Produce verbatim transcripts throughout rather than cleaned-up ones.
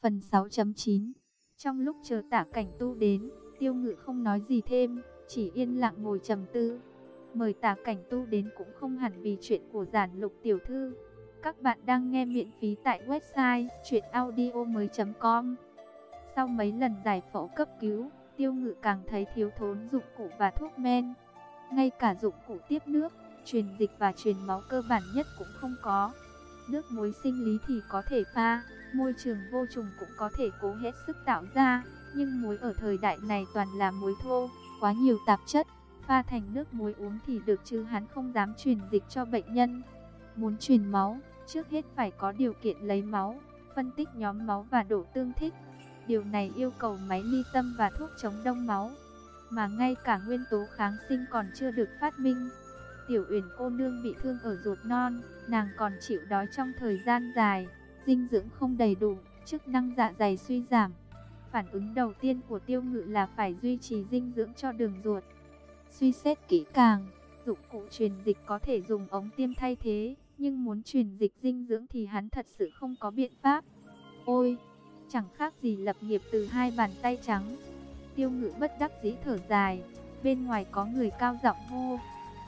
Phần sáu chấm chín. Trong lúc chờ Tả Cảnh Tu đến, Tiêu Ngự không nói gì thêm, chỉ yên lặng ngồi trầm tư. Mời Tả Cảnh Tu đến cũng không hẳn vì chuyện của Giản Lục tiểu thư. Các bạn đang nghe miễn phí tại website truyện audio mới chấm com. Sau mấy lần giải phẫu cấp cứu, Tiêu Ngự càng thấy thiếu thốn dụng cụ và thuốc men. Ngay cả dụng cụ tiếp nước, truyền dịch và truyền máu cơ bản nhất cũng không có. Nước muối sinh lý thì có thể pha, môi trường vô trùng cũng có thể cố hết sức tạo ra, nhưng muối ở thời đại này toàn là muối thô, quá nhiều tạp chất, pha thành nước muối uống thì được chứ hắn không dám truyền dịch cho bệnh nhân. Muốn truyền máu, trước hết phải có điều kiện lấy máu, phân tích nhóm máu và độ tương thích. Điều này yêu cầu máy ly tâm và thuốc chống đông máu, mà ngay cả nguyên tố kháng sinh còn chưa được phát minh. Tiểu Uyển cô nương bị thương ở ruột non, nàng còn chịu đói trong thời gian dài, dinh dưỡng không đầy đủ, chức năng dạ dày suy giảm. Phản ứng đầu tiên của Tiêu Ngự là phải duy trì dinh dưỡng cho đường ruột. Suy xét kỹ càng, dụng cụ truyền dịch có thể dùng ống tiêm thay thế, nhưng muốn truyền dịch dinh dưỡng thì hắn thật sự không có biện pháp. Ôi, chẳng khác gì lập nghiệp từ hai bàn tay trắng. Tiêu Ngự bất đắc dĩ thở dài, bên ngoài có người cao giọng hô: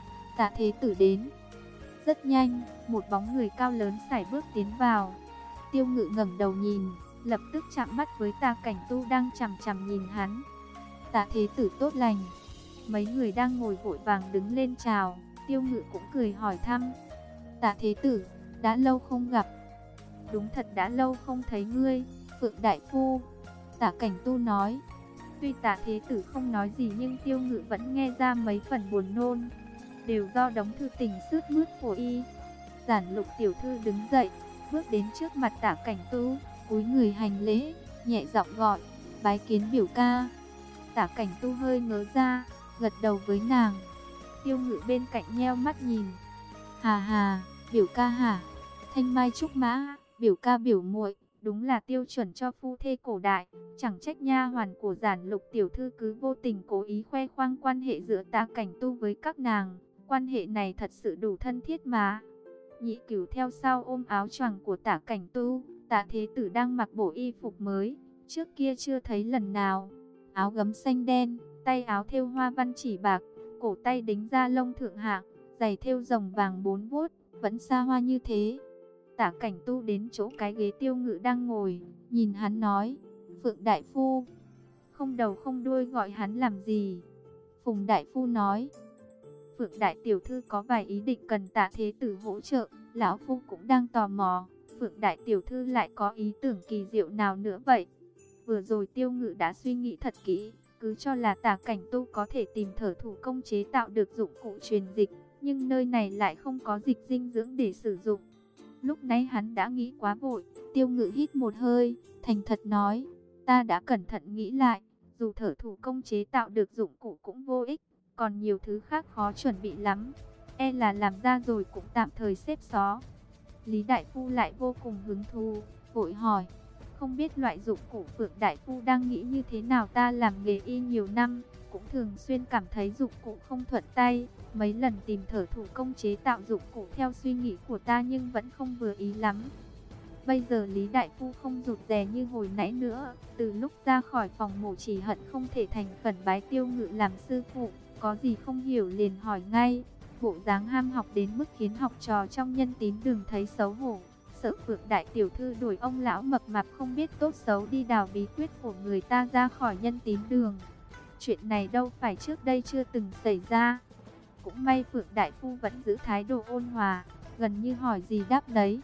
Tạ Thế Tử đến. Rất nhanh, một bóng người cao lớn sải bước tiến vào. Tiêu Ngự ngẩng đầu nhìn, lập tức chạm mắt với Tả Cảnh Tu đang chằm chằm nhìn hắn. Tạ Thế Tử tốt lành. Mấy người đang ngồi vội vàng đứng lên chào, Tiêu Ngự cũng cười hỏi thăm. Tạ Thế Tử, đã lâu không gặp. Đúng thật đã lâu không thấy ngươi, Phượng đại phu. Tả Cảnh Tu nói. Tuy Tạ Thế Tử không nói gì nhưng Tiêu Ngự vẫn nghe ra mấy phần buồn nôn, đều do đống thư tình sướt mướt của y. Giản Lục tiểu thư đứng dậy, bước đến trước mặt Tả Cảnh Tu, cúi người hành lễ, nhẹ giọng gọi, bái kiến biểu ca. Tả Cảnh Tu hơi ngớ ra, gật đầu với nàng. Tiêu Ngự bên cạnh nheo mắt nhìn. Hà hà, biểu ca hả? Thanh mai trúc mã, biểu ca biểu muội, đúng là tiêu chuẩn cho phu thê cổ đại. Chẳng trách nha hoàn của Giản Lục tiểu thư cứ vô tình cố ý khoe khoang quan hệ giữa Tả Cảnh Tu với các nàng. Quan hệ này thật sự đủ thân thiết mà. Nhị Cửu theo sau ôm áo choàng của Tả Cảnh Tu. Tạ Thế Tử đang mặc bộ y phục mới, trước kia chưa thấy lần nào. Áo gấm xanh đen, tay áo thêu hoa văn chỉ bạc, cổ tay đính da lông thượng hạng, giày thêu rồng vàng bốn vuốt, vẫn xa hoa như thế. Tả Cảnh Tu đến chỗ cái ghế Tiêu Ngự đang ngồi, nhìn hắn nói, Phượng đại phu. Không đầu không đuôi gọi hắn làm gì. Phùng đại phu nói, Phượng đại tiểu thư có vài ý định cần Tạ Thế Tử hỗ trợ, lão phu cũng đang tò mò, Phượng đại tiểu thư lại có ý tưởng kỳ diệu nào nữa vậy? Vừa rồi Tiêu Ngự đã suy nghĩ thật kỹ, cứ cho là Tả Cảnh Tu có thể tìm thợ thủ công chế tạo được dụng cụ truyền dịch, nhưng nơi này lại không có dịch dinh dưỡng để sử dụng. Lúc nãy hắn đã nghĩ quá vội. Tiêu Ngự hít một hơi, thành thật nói, ta đã cẩn thận nghĩ lại, dù thợ thủ công chế tạo được dụng cụ cũng vô ích, còn nhiều thứ khác khó chuẩn bị lắm, e là làm ra rồi cũng tạm thời xếp xó. Lý đại phu lại vô cùng hứng thú, vội hỏi, không biết loại dụng cụ Phượng đại phu đang nghĩ như thế nào? Ta làm nghề y nhiều năm, cũng thường xuyên cảm thấy dụng cụ không thuận tay, mấy lần tìm thợ thủ công chế tạo dụng cụ theo suy nghĩ của ta nhưng vẫn không vừa ý lắm. Bây giờ Lý đại phu không rụt rè như hồi nãy nữa, từ lúc ra khỏi phòng mổ chỉ hận không thể thành khẩn bái Tiêu Ngự làm sư phụ, có gì không hiểu liền hỏi ngay, bộ dáng ham học đến mức khiến học trò trong Nhân Tín Đường thấy xấu hổ, sợ Phượng đại tiểu thư đuổi ông lão mập mạp không biết tốt xấu đi đào bí quyết của người ta ra khỏi Nhân Tín Đường. Chuyện này đâu phải trước đây chưa từng xảy ra. Cũng may Phượng đại phu vẫn giữ thái độ ôn hòa, gần như hỏi gì đáp đấy.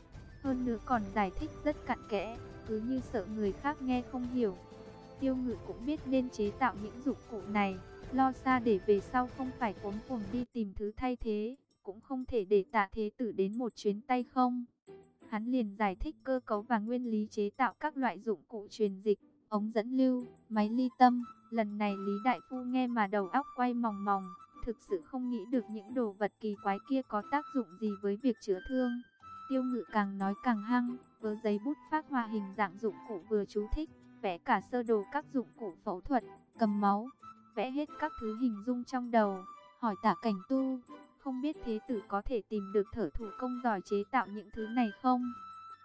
Hơn nữa còn giải thích rất cặn kẽ, cứ như sợ người khác nghe không hiểu. Tiêu Ngự cũng biết nên chế tạo những dụng cụ này, lo xa để về sau không phải cuống cuồng đi tìm thứ thay thế, cũng không thể để Tạ Thế Tử đến một chuyến tay không. Hắn liền giải thích cơ cấu và nguyên lý chế tạo các loại dụng cụ truyền dịch, ống dẫn lưu, máy ly tâm. Lần này Lý đại phu nghe mà đầu óc quay mòng mòng, thực sự không nghĩ được những đồ vật kỳ quái kia có tác dụng gì với việc chữa thương. Tiêu Ngự càng nói càng hăng, vớ giấy bút phác họa hình dạng dụng cụ vừa chú thích, vẽ cả sơ đồ các dụng cụ phẫu thuật, cầm máu, vẽ hết các thứ hình dung trong đầu, hỏi Tả Cảnh Tu, không biết Thế Tử có thể tìm được thợ thủ công giỏi chế tạo những thứ này không?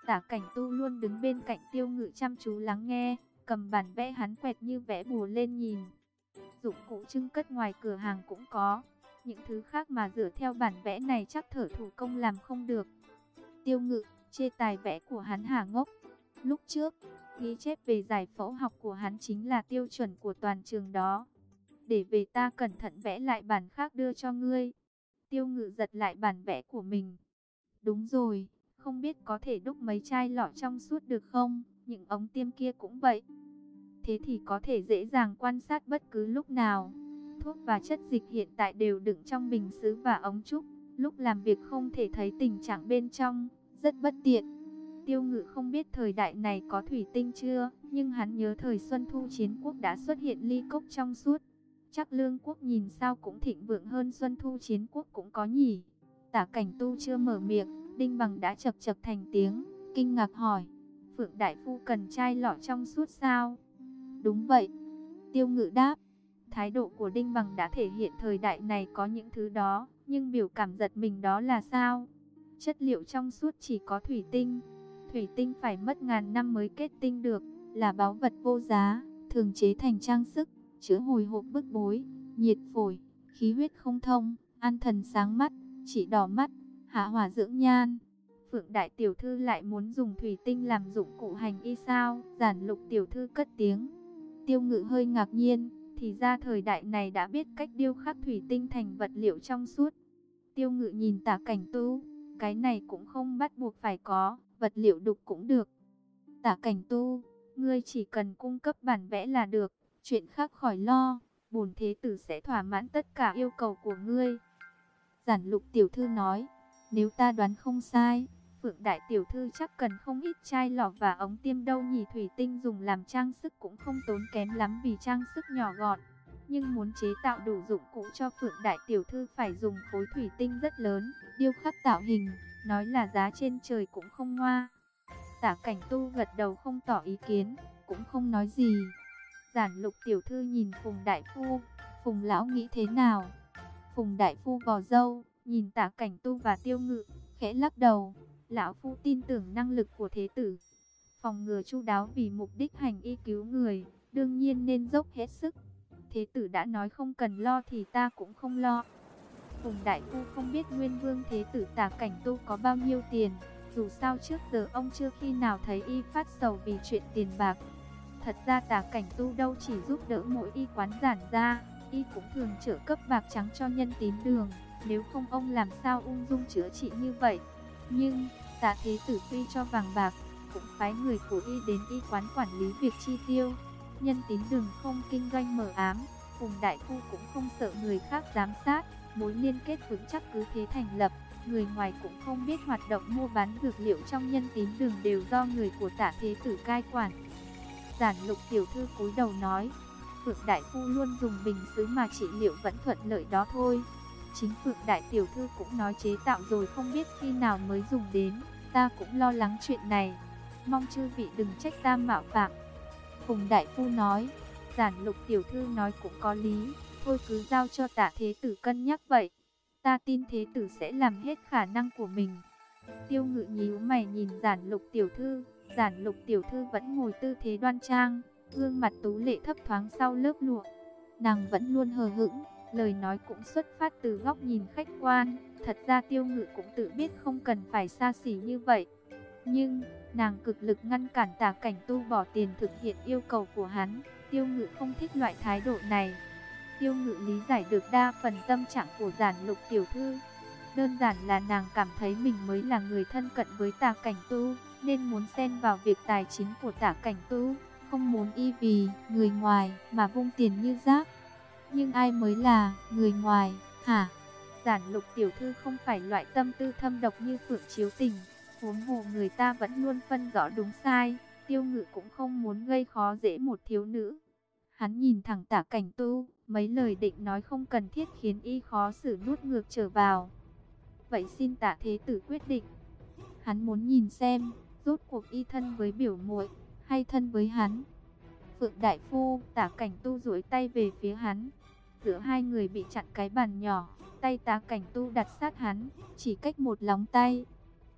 Tả Cảnh Tu luôn đứng bên cạnh Tiêu Ngự chăm chú lắng nghe, cầm bản vẽ hắn quẹt như vẽ bùa lên nhìn. Dụng cụ trưng cất ngoài cửa hàng cũng có, những thứ khác mà dựa theo bản vẽ này chắc thợ thủ công làm không được. Tiêu Ngự chê tài vẽ của hắn hả ngốc. Lúc trước, ghi chép về giải phẫu học của hắn chính là tiêu chuẩn của toàn trường đó. Để về ta cẩn thận vẽ lại bản khác đưa cho ngươi. Tiêu Ngự giật lại bản vẽ của mình. Đúng rồi, không biết có thể đúc mấy chai lọ trong suốt được không? Những ống tiêm kia cũng vậy. Thế thì có thể dễ dàng quan sát bất cứ lúc nào. Thuốc và chất dịch hiện tại đều đựng trong bình sứ và ống trúc. Lúc làm việc không thể thấy tình trạng bên trong, rất bất tiện. Tiêu Ngự không biết thời đại này có thủy tinh chưa, nhưng hắn nhớ thời Xuân Thu Chiến Quốc đã xuất hiện ly cốc trong suốt. Chắc Lương Quốc nhìn sao cũng thịnh vượng hơn Xuân Thu Chiến Quốc cũng có nhỉ. Tả Cảnh Tu chưa mở miệng, Đinh Bằng đã chậc chậc thành tiếng, kinh ngạc hỏi: Phượng đại phu cần chai lọ trong suốt sao? Đúng vậy, Tiêu Ngự đáp. Thái độ của Đinh Bằng đã thể hiện thời đại này có những thứ đó, nhưng biểu cảm giật mình đó là sao? Chất liệu trong suốt chỉ có thủy tinh. Thủy tinh phải mất ngàn năm mới kết tinh được, là báu vật vô giá, thường chế thành trang sức, chữa hồi hộp bức bối, nhiệt phổi, khí huyết không thông, an thần sáng mắt, trị đỏ mắt, hạ hỏa dưỡng nhan. Phượng đại tiểu thư lại muốn dùng thủy tinh làm dụng cụ hành y sao? Giản Lục tiểu thư cất tiếng. Tiêu Ngự hơi ngạc nhiên, thì ra thời đại này đã biết cách điêu khắc thủy tinh thành vật liệu trong suốt. Tiêu Ngự nhìn Tả Cảnh Tu, cái này cũng không bắt buộc phải có, vật liệu đục cũng được. Tả Cảnh Tu, ngươi chỉ cần cung cấp bản vẽ là được, chuyện khác khỏi lo, bổn thế tử sẽ thỏa mãn tất cả yêu cầu của ngươi. Giản Lục tiểu thư nói, nếu ta đoán không sai, Phượng đại tiểu thư chắc cần không ít chai lọ và ống tiêm đâu nhỉ. Thủy tinh dùng làm trang sức cũng không tốn kém lắm vì trang sức nhỏ gọn. Nhưng muốn chế tạo đủ dụng cụ cho Phượng đại tiểu thư phải dùng khối thủy tinh rất lớn, điêu khắc tạo hình, nói là giá trên trời cũng không ngoa. Tả Cảnh Tu gật đầu không tỏ ý kiến, cũng không nói gì. Giản Lục tiểu thư nhìn Phùng đại phu, Phùng lão nghĩ thế nào? Phùng đại phu vò râu, nhìn Tả Cảnh Tu và Tiêu Ngự, khẽ lắc đầu. Lão phu tin tưởng năng lực của thế tử, phòng ngừa chu đáo vì mục đích hành y cứu người, đương nhiên nên dốc hết sức. Thế tử đã nói không cần lo thì ta cũng không lo. Phùng đại phu không biết Nguyên Vương thế tử Tả Cảnh Tu có bao nhiêu tiền, dù sao trước giờ ông chưa khi nào thấy y phát sầu vì chuyện tiền bạc. Thật ra Tả Cảnh Tu đâu chỉ giúp đỡ mỗi y quán giản ra, y cũng thường trợ cấp bạc trắng cho nhân tín đường, nếu không ông làm sao ung dung chữa trị như vậy. Nhưng Tả thế tử tuy cho vàng bạc, cũng phái người của y đến y quán quản lý việc chi tiêu. Nhân tín đường không kinh doanh mờ ám, Phùng đại phu cũng không sợ người khác giám sát, mối liên kết vững chắc cứ thế thành lập. Người ngoài cũng không biết hoạt động mua bán dược liệu trong nhân tín đường đều do người của Tả thế tử cai quản. Giản Lục tiểu thư cúi đầu nói, Phượng đại phu luôn dùng bình sứ mà trị liệu vẫn thuận lợi đó thôi. Chính Phượng đại tiểu thư cũng nói chế tạo rồi không biết khi nào mới dùng đến, ta cũng lo lắng chuyện này, mong chư vị đừng trách ta mạo phạm. Phùng đại phu nói, Giản Lục tiểu thư nói cũng có lý, thôi cứ giao cho Tả thế tử cân nhắc vậy, ta tin thế tử sẽ làm hết khả năng của mình. Tiêu Ngự nhíu mày nhìn Giản Lục tiểu thư, Giản Lục tiểu thư vẫn ngồi tư thế đoan trang, gương mặt tú lệ thấp thoáng sau lớp lụa, nàng vẫn luôn hờ hững. Lời nói cũng xuất phát từ góc nhìn khách quan. Thật ra Tiêu Ngự cũng tự biết không cần phải xa xỉ như vậy, nhưng nàng cực lực ngăn cản Tả Cảnh Tu bỏ tiền thực hiện yêu cầu của hắn. Tiêu Ngự không thích loại thái độ này. Tiêu Ngự lý giải được đa phần tâm trạng của Giản Lục tiểu thư. Đơn giản là nàng cảm thấy mình mới là người thân cận với Tả Cảnh Tu, nên muốn xen vào việc tài chính của Tả Cảnh Tu, không muốn y vì người ngoài mà vung tiền như rác. Nhưng ai mới là người ngoài, hả? Giản Lục tiểu thư không phải loại tâm tư thâm độc như Phượng Chiếu Tình, huống hồ người ta vẫn luôn phân rõ đúng sai. Tiêu Ngự cũng không muốn gây khó dễ một thiếu nữ. Hắn nhìn thẳng Tả Cảnh Tu, mấy lời định nói không cần thiết khiến y khó xử nuốt ngược trở vào. Vậy xin Tả thế tử quyết định. Hắn muốn nhìn xem, rốt cuộc y thân với biểu muội hay thân với hắn. Phượng đại phu, Tả Cảnh Tu duỗi tay về phía hắn. Giữa hai người bị chặn cái bàn nhỏ, tay Tả Cảnh Tu đặt sát hắn, chỉ cách một lóng tay.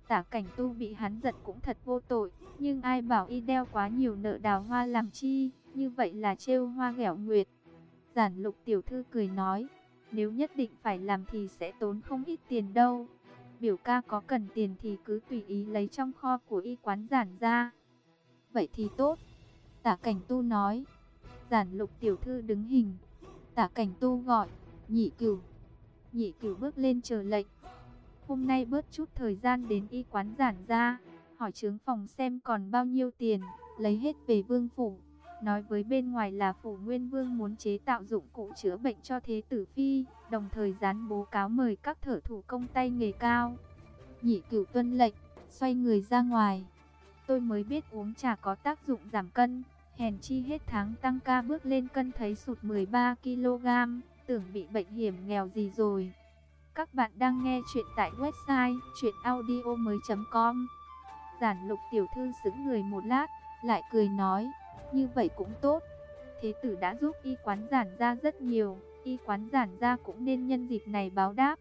Tả Cảnh Tu bị hắn giật cũng thật vô tội, nhưng ai bảo y đeo quá nhiều nợ đào hoa làm chi, như vậy là trêu hoa ghẹo nguyệt. Giản Lục tiểu thư cười nói, nếu nhất định phải làm thì sẽ tốn không ít tiền đâu. Biểu ca có cần tiền thì cứ tùy ý lấy trong kho của y quán Giản ra. Vậy thì tốt, Tả Cảnh Tu nói. Giản Lục tiểu thư đứng hình. Tả Cảnh Tu gọi, Nhị Cửu. Nhị Cửu bước lên chờ lệnh. Hôm nay bớt chút thời gian đến y quán Giản ra, hỏi trướng phòng xem còn bao nhiêu tiền, lấy hết về vương phủ. Nói với bên ngoài là phủ Nguyên Vương muốn chế tạo dụng cụ chữa bệnh cho Thế tử phi, đồng thời dán bố cáo mời các thợ thủ công tay nghề cao. Nhị Cửu tuân lệnh, xoay người ra ngoài. Tôi mới biết uống trà có tác dụng giảm cân, hèn chi hết tháng tăng ca bước lên cân thấy sụt mười ba ki lô gam, tưởng bị bệnh hiểm nghèo gì rồi. Các bạn đang nghe chuyện tại website truyện audio mới chấm com. Giản Lục tiểu thư sững người một lát, lại cười nói, như vậy cũng tốt. Thế tử đã giúp y quán Giản ra rất nhiều, y quán Giản ra cũng nên nhân dịp này báo đáp.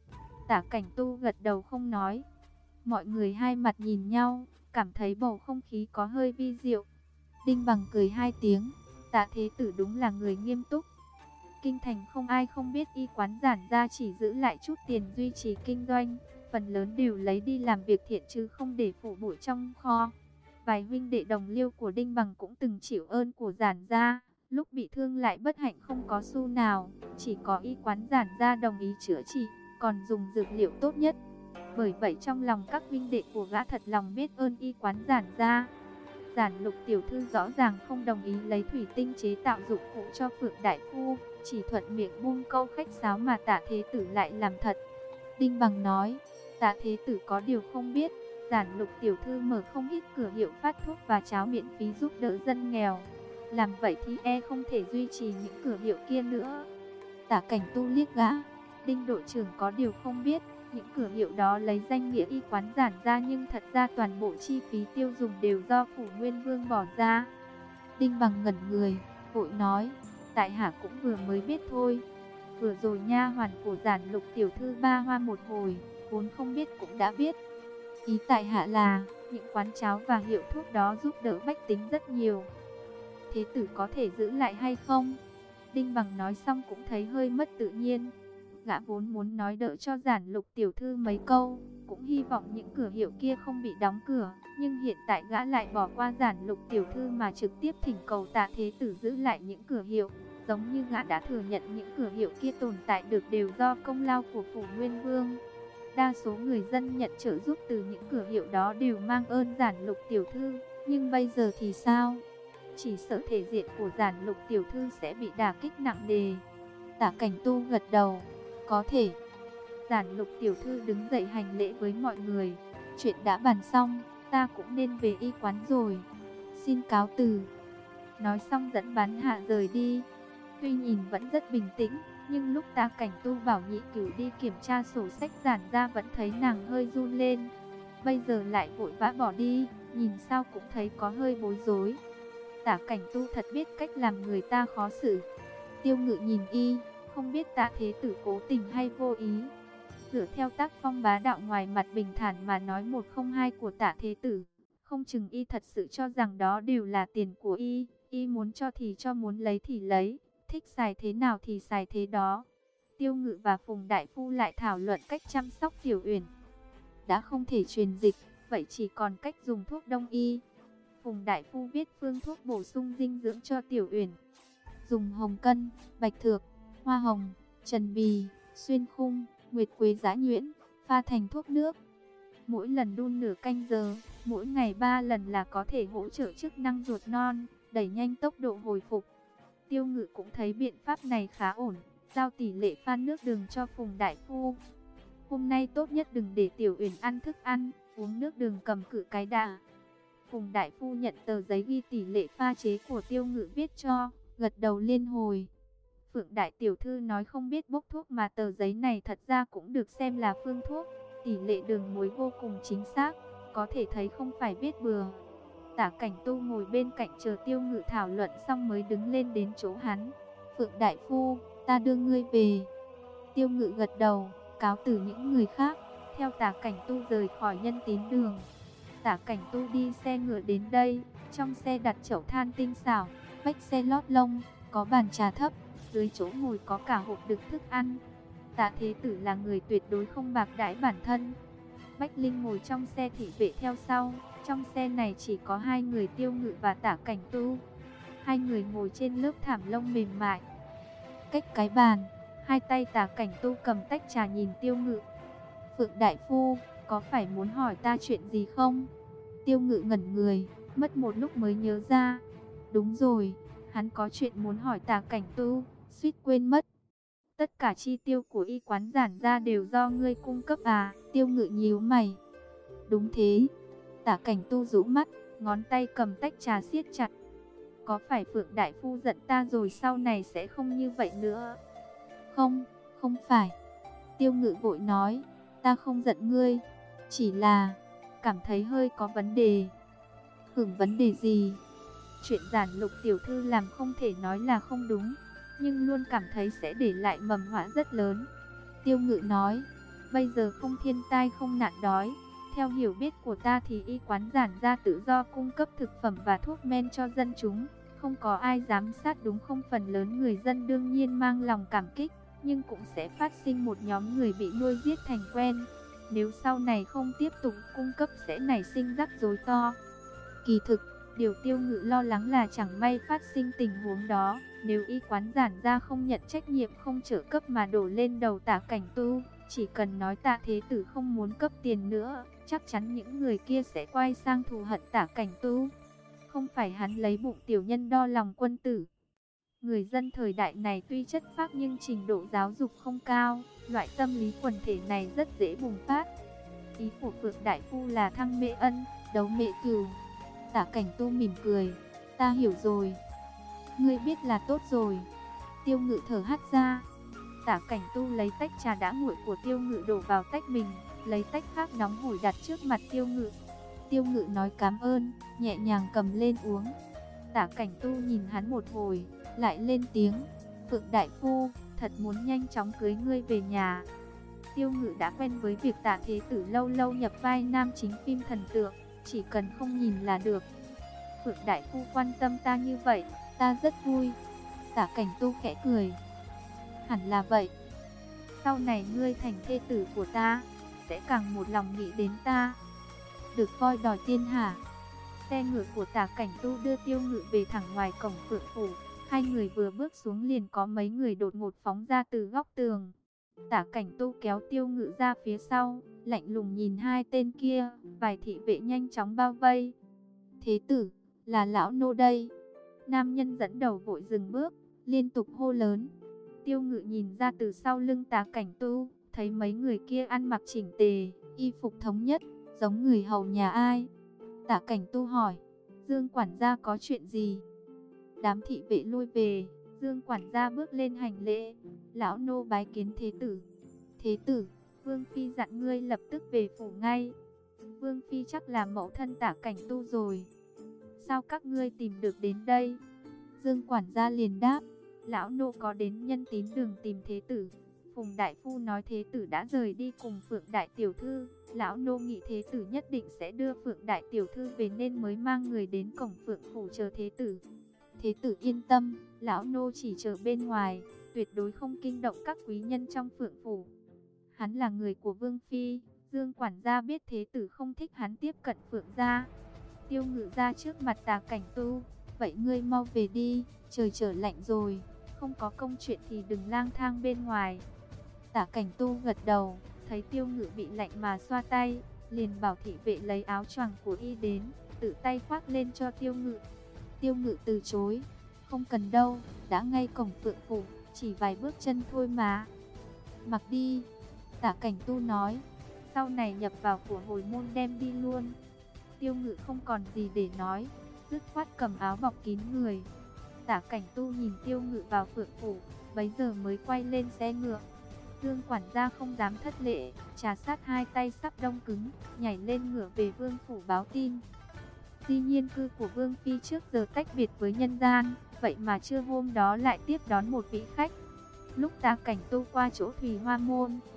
Tả Cảnh Tu gật đầu không nói. Mọi người hai mặt nhìn nhau, cảm thấy bầu không khí có hơi vi diệu. Đinh Bằng cười hai tiếng, Tạ thế tử đúng là người nghiêm túc. Kinh thành không ai không biết y quán Giản ra chỉ giữ lại chút tiền duy trì kinh doanh, phần lớn đều lấy đi làm việc thiện chứ không để phủ bụi trong kho. Vài huynh đệ đồng liêu của Đinh Bằng cũng từng chịu ơn của Giản gia, lúc bị thương lại bất hạnh không có xu nào, chỉ có y quán Giản gia đồng ý chữa trị, còn dùng dược liệu tốt nhất. Bởi vậy trong lòng các huynh đệ của gã thật lòng biết ơn y quán Giản gia. Giản Lục tiểu thư rõ ràng không đồng ý lấy thủy tinh chế tạo dụng cụ cho Phượng đại phu, chỉ thuận miệng buông câu khách sáo mà Tạ thế tử lại làm thật. Đinh Bằng nói, Tạ thế tử có điều không biết, Giản Lục tiểu thư mở không ít cửa hiệu phát thuốc và cháo miễn phí giúp đỡ dân nghèo. Làm vậy thì e không thể duy trì những cửa hiệu kia nữa. Tả Cảnh Tu liếc gã, Đinh đội trưởng có điều không biết, những cửa hiệu đó lấy danh nghĩa y quán Giản ra nhưng thật ra toàn bộ chi phí tiêu dùng đều do phủ Nguyên Vương bỏ ra. Đinh Bằng ngẩn người, vội nói, tại hạ cũng vừa mới biết thôi. Vừa rồi nha hoàn của Giản Lục tiểu thư ba hoa một hồi, vốn không biết cũng đã biết. Ý tại hạ là, những quán cháo và hiệu thuốc đó giúp đỡ bách tính rất nhiều. Thế tử có thể giữ lại hay không? Đinh Bằng nói xong cũng thấy hơi mất tự nhiên. Gã vốn muốn nói đỡ cho Giản Lục tiểu thư mấy câu, cũng hy vọng những cửa hiệu kia không bị đóng cửa, nhưng hiện tại gã lại bỏ qua Giản Lục tiểu thư mà trực tiếp thỉnh cầu Tạ thế tử giữ lại những cửa hiệu, giống như gã đã thừa nhận những cửa hiệu kia tồn tại được đều do công lao của phủ Nguyên Vương. Đa số người dân nhận trợ giúp từ những cửa hiệu đó đều mang ơn Giản Lục tiểu thư, nhưng bây giờ thì sao? Chỉ sợ thể diện của Giản Lục tiểu thư sẽ bị đả kích nặng nề. Tả Cảnh Tu gật đầu, có thể. Giản Lục tiểu thư đứng dậy hành lễ với mọi người. Chuyện đã bàn xong, ta cũng nên về y quán rồi. Xin cáo từ. Nói xong dẫn bán hạ rời đi. Tuy nhìn vẫn rất bình tĩnh, nhưng lúc Tả Cảnh Tu bảo Nhị Cửu đi kiểm tra sổ sách Giản ra vẫn thấy nàng hơi run lên. Bây giờ lại vội vã bỏ đi, nhìn sao cũng thấy có hơi bối rối. Tả Cảnh Tu thật biết cách làm người ta khó xử. Tiêu Ngự nhìn y, không biết Tạ thế tử cố tình hay vô ý. Dựa theo tác phong bá đạo ngoài mặt bình thản mà nói một không hai của Tạ thế tử, không chừng y thật sự cho rằng đó đều là tiền của y, y muốn cho thì cho, muốn lấy thì lấy, thích xài thế nào thì xài thế đó. Tiêu Ngự và Phùng đại phu lại thảo luận cách chăm sóc Tiểu Uyển. Đã không thể truyền dịch, vậy chỉ còn cách dùng thuốc đông y. Phùng đại phu viết phương thuốc bổ sung dinh dưỡng cho Tiểu Uyển. Dùng hồng cân, bạch thược, hoa hồng, trần bì, xuyên khung, nguyệt quế giã nhuyễn, pha thành thuốc nước. Mỗi lần đun nửa canh giờ, mỗi ngày ba lần là có thể hỗ trợ chức năng ruột non, đẩy nhanh tốc độ hồi phục. Tiêu Ngự cũng thấy biện pháp này khá ổn, giao tỷ lệ pha nước đường cho Phùng đại phu. Hôm nay tốt nhất đừng để Tiểu Uyển ăn thức ăn, uống nước đường cầm cự cái đã. Phùng đại phu nhận tờ giấy ghi tỷ lệ pha chế của Tiêu Ngự viết cho, gật đầu liên hồi. Phượng đại tiểu thư nói không biết bốc thuốc mà tờ giấy này thật ra cũng được xem là phương thuốc. Tỷ lệ đường muối vô cùng chính xác, có thể thấy không phải viết bừa. Tả Cảnh Tu ngồi bên cạnh chờ Tiêu Ngự thảo luận xong mới đứng lên đến chỗ hắn. Phượng đại phu, ta đưa ngươi về. Tiêu Ngự gật đầu, cáo từ những người khác. theo Tả Cảnh Tu rời khỏi Nhân Tín đường. Tả Cảnh Tu đi xe ngựa đến đây, trong xe đặt chậu than tinh xảo, vách xe lót lông, có bàn trà thấp, dưới chỗ ngồi có cả hộp đựng thức ăn. Tả Thế Tử là người tuyệt đối không bạc đãi bản thân. Bách Linh ngồi trong xe thị vệ theo sau, trong xe này chỉ có hai người, Tiêu Ngự và Tả Cảnh Tu. Hai người ngồi trên lớp thảm lông mềm mại. Cách cái bàn, hai tay Tả Cảnh Tu cầm tách trà nhìn Tiêu Ngự. Phượng đại phu, có phải muốn hỏi ta chuyện gì không? Tiêu Ngự ngẩn người, mất một lúc mới nhớ ra. Đúng rồi, hắn có chuyện muốn hỏi Tả Cảnh Tu, suýt quên mất. Tất cả chi tiêu của y quán Giản gia đều do ngươi cung cấp à? Tiêu Ngự nhíu mày. Đúng thế. Tả Cảnh Tu rũ mắt, ngón tay cầm tách trà siết chặt. Có phải Phượng đại phu giận ta rồi sau này sẽ không như vậy nữa? Không, không phải. Tiêu Ngự vội nói, ta không giận ngươi, chỉ là cảm thấy hơi có vấn đề. Hưởng vấn đề gì? Chuyện Giản Lục tiểu thư làm không thể nói là không đúng, nhưng luôn cảm thấy sẽ để lại mầm họa rất lớn. Tiêu Ngự nói, bây giờ không thiên tai không nạn đói. Theo hiểu biết của ta thì y quán Giản gia tự do cung cấp thực phẩm và thuốc men cho dân chúng, không có ai giám sát đúng không? Phần lớn người dân đương nhiên mang lòng cảm kích, nhưng cũng sẽ phát sinh một nhóm người bị nuôi giết thành quen. Nếu sau này không tiếp tục cung cấp sẽ nảy sinh rắc rối to. Kỳ thực, điều Tiêu Ngự lo lắng là chẳng may phát sinh tình huống đó, nếu y quán Giản gia không nhận trách nhiệm không trợ cấp mà đổ lên đầu Tả Cảnh Tu, chỉ cần nói Tả Thế Tử không muốn cấp tiền nữa, chắc chắn những người kia sẽ quay sang thù hận Tả Cảnh Tu. Không phải hắn lấy bụng tiểu nhân đo lòng quân tử. Người dân thời đại này tuy chất phác nhưng trình độ giáo dục không cao, loại tâm lý quần thể này rất dễ bùng phát. Ý của Phượng đại phu là thăng mệ ân, đấu mệ cừu. Tả Cảnh Tu mỉm cười, ta hiểu rồi. Ngươi biết là tốt rồi. Tiêu Ngự thở hắt ra. Tả Cảnh Tu lấy tách trà đã nguội của Tiêu Ngự đổ vào tách mình, lấy tách khác nóng hổi đặt trước mặt Tiêu Ngự. Tiêu Ngự nói cảm ơn, nhẹ nhàng cầm lên uống. Tả Cảnh Tu nhìn hắn một hồi, lại lên tiếng, Phượng đại phu, thật muốn nhanh chóng cưới ngươi về nhà. Tiêu Ngự đã quen với việc Tả Thế Tử lâu lâu nhập vai nam chính phim thần tượng, chỉ cần không nhìn là được. Phượng đại phu quan tâm ta như vậy, ta rất vui. Tả Cảnh Tu khẽ cười. Hẳn là vậy. Sau này ngươi thành thê tử của ta, sẽ càng một lòng nghĩ đến ta. Được voi đòi tiên hả? Xe ngựa của Tả Cảnh Tu đưa Tiêu Ngự về thẳng ngoài cổng Phượng phủ. Hai người vừa bước xuống liền có mấy người đột ngột phóng ra từ góc tường. Tả Cảnh Tu kéo Tiêu Ngự ra phía sau, lạnh lùng nhìn hai tên kia. Vài thị vệ nhanh chóng bao vây. Thế tử, là lão nô đây. Nam nhân dẫn đầu vội dừng bước, liên tục hô lớn. Tiêu Ngự nhìn ra từ sau lưng Tả Cảnh Tu, thấy mấy người kia ăn mặc chỉnh tề, y phục thống nhất, giống người hầu nhà ai. Tả Cảnh Tu hỏi, Dương quản gia có chuyện gì? Đám thị vệ lui về, Dương quản gia bước lên hành lễ. Lão nô bái kiến thế tử. Thế tử, Vương phi dặn ngươi lập tức về phủ ngay. Vương phi chắc là mẫu thân Tả Cảnh Tu rồi. Sao các ngươi tìm được đến đây? Dương quản gia liền đáp, lão nô có đến Nhân Tín đường tìm thế tử. Phùng đại phu nói thế tử đã rời đi cùng Phượng đại tiểu thư. Lão nô nghĩ thế tử nhất định sẽ đưa Phượng đại tiểu thư về nên mới mang người đến cổng Phượng phủ chờ thế tử. Thế tử yên tâm, lão nô chỉ chờ bên ngoài, tuyệt đối không kinh động các quý nhân trong Phượng phủ. Hắn là người của Vương phi. Dương quản gia biết thế tử không thích hắn tiếp cận Phượng gia. Tiêu Ngự ra trước mặt Tả Cảnh Tu, vậy ngươi mau về đi, trời trở lạnh rồi, không có công chuyện thì đừng lang thang bên ngoài. Tả Cảnh Tu gật đầu, thấy Tiêu Ngự bị lạnh mà xoa tay, liền bảo thị vệ lấy áo choàng của y đến, tự tay khoác lên cho Tiêu Ngự. Tiêu Ngự từ chối, không cần đâu, đã ngay cổng Phượng phủ, chỉ vài bước chân thôi mà. Mặc đi, Tả Cảnh Tu nói, sau này nhập vào của hồi môn đem đi luôn. Tiêu Ngự không còn gì để nói, dứt khoát cầm áo bọc kín người. Tả Cảnh Tu nhìn Tiêu Ngự vào Phượng phủ, bấy giờ mới quay lên xe ngựa. Dương quản gia không dám thất lễ, trà sát hai tay sắp đông cứng, nhảy lên ngựa về Vương phủ báo tin. Di nhiên cư của Vương phi trước giờ tách biệt với nhân gian, vậy mà trưa hôm đó lại tiếp đón một vị khách. Lúc Tả Cảnh Tu qua chỗ Thùy Hoa môn,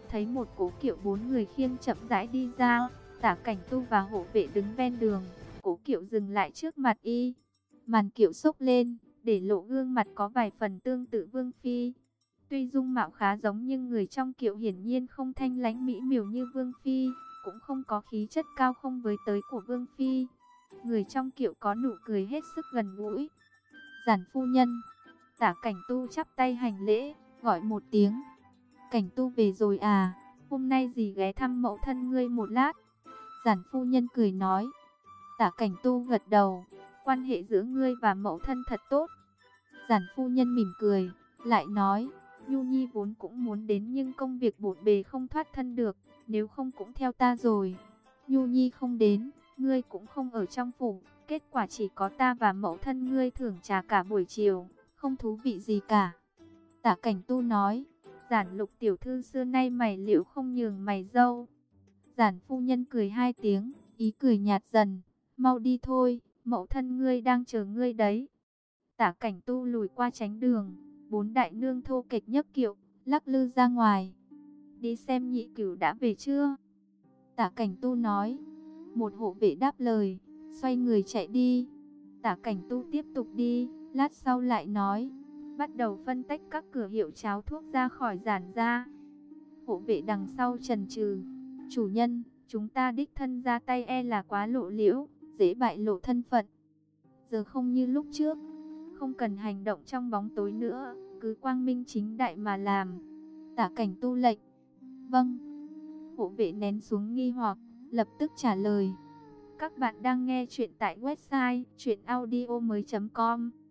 thấy một cố kiệu bốn người khiêng chậm rãi đi ra. Tả Cảnh Tu và hộ vệ đứng ven đường, cố kiệu dừng lại trước mặt y. Màn kiệu xốc lên, để lộ gương mặt có vài phần tương tự Vương Phi. Tuy dung mạo khá giống nhưng người trong kiệu hiển nhiên không thanh lãnh mỹ miều như Vương Phi, cũng không có khí chất cao không với tới của Vương Phi. Người trong kiệu có nụ cười hết sức gần gũi. Giản phu nhân. Tả Cảnh Tu chắp tay hành lễ, gọi một tiếng. Cảnh Tu về rồi à, hôm nay dì ghé thăm mẫu thân ngươi một lát. Giản phu nhân cười nói. Tả Cảnh Tu gật đầu, quan hệ giữa ngươi và mẫu thân thật tốt. Giản phu nhân mỉm cười, lại nói, Nhu Nhi vốn cũng muốn đến nhưng công việc bộn bề không thoát thân được, nếu không cũng theo ta rồi. Nhu Nhi không đến, ngươi cũng không ở trong phủ, kết quả chỉ có ta và mẫu thân ngươi thưởng trà cả buổi chiều, không thú vị gì cả. Tả Cảnh Tu nói, Giản Lục tiểu thư xưa nay mày liễu không nhường mày dâu. Giản phu nhân cười hai tiếng, ý cười nhạt dần, mau đi thôi, mẫu thân ngươi đang chờ ngươi đấy. Tả Cảnh Tu lùi qua tránh đường, bốn đại nương thô kệch nhấc kiệu, lắc lư ra ngoài. Đi xem nhị cửu đã về chưa? Tả Cảnh Tu nói. Một hộ vệ đáp lời, xoay người chạy đi. Tả Cảnh Tu tiếp tục đi, lát sau lại nói, bắt đầu phân tách các cửa hiệu cháo thuốc ra khỏi giản gia. Hộ vệ đằng sau chần chừ, chủ nhân, chúng ta đích thân ra tay e là quá lộ liễu, dễ bại lộ thân phận. Giờ không như lúc trước, không cần hành động trong bóng tối nữa, cứ quang minh chính đại mà làm. Tả Cảnh Tu lệnh. Vâng. Hộ vệ nén xuống nghi hoặc, lập tức trả lời. Các bạn đang nghe chuyện tại website truyện audio mới chấm com.